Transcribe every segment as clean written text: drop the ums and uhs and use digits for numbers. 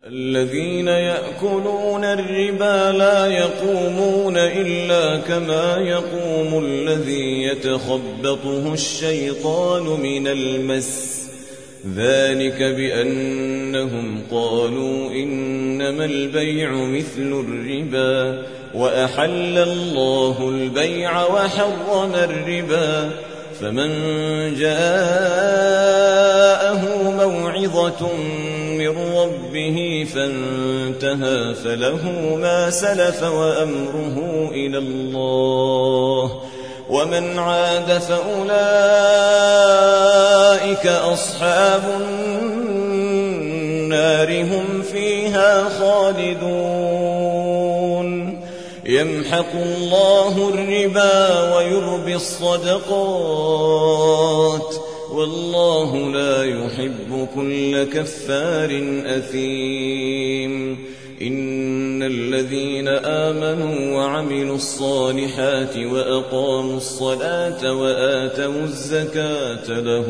الذين يأكلون الربا لا يقومون إلا كما يقوم الذي يتخبطه الشيطان من المس ذلك بأنهم قالوا إنما البيع مثل الربا وأحل الله البيع وحرم الربا فمن جاءه موعظة من ربه فانتهى فله ما سلف وأمره إلى الله ومن عاد فأولئك أصحاب النار هم فيها خالدون يمحق الله الربا ويربي الصدقات والله لا يحب كل كفار أثيم إن الذين آمنوا وعملوا الصالحات وأقاموا الصلاة وآتوا الزكاة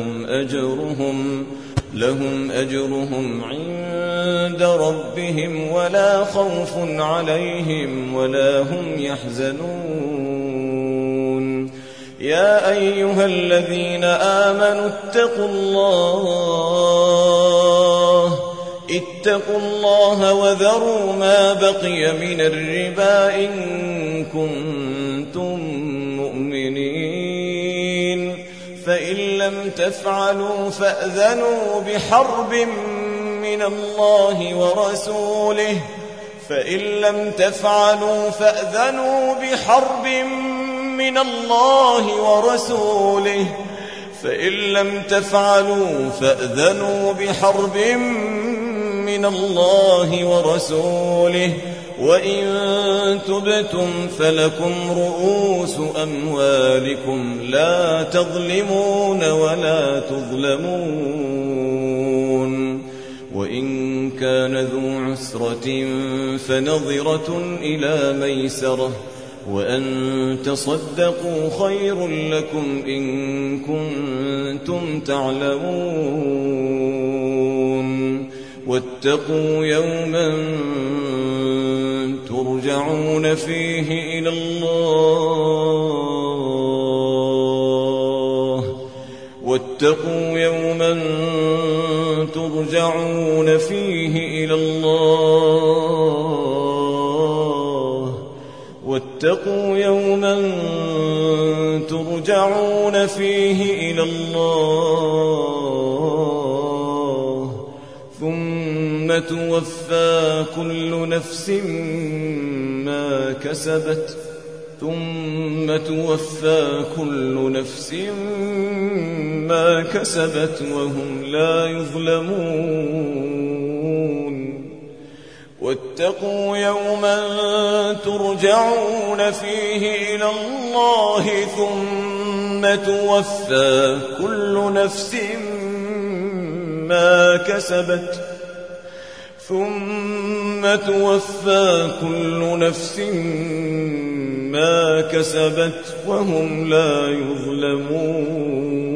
لهم أجرهم عند ربهم ولا خوف عليهم ولا هم يحزنون يا أيها الذين آمنوا اتقوا الله وذروا ما بقي من الربا إن كنتم مؤمنين فإن لم تفعلوا فأذنوا بحرب من الله ورسوله فإن لم تفعلوا فأذنوا بحرب من الله ورسوله وإن تبتم فلكم رؤوس أموالكم لا تظلمون ولا تظلمون وإن كان ذو عسرة فنظرة إلى ميسرة وأن تصدقوا خير لكم إن كنتم تعلمون واتقوا يوما ترجعون فيه إلى الله واتقوا يوما ترجعون فيه إلى الله واتقوا يوما ترجعون فيه إلى الله ثم توفى كل نفس ما كسبت وهم لا يظلمون واتقوا يوما ترجعون فيه إلى الله ثم توفى كل نفس ما كسبت وهم لا يظلمون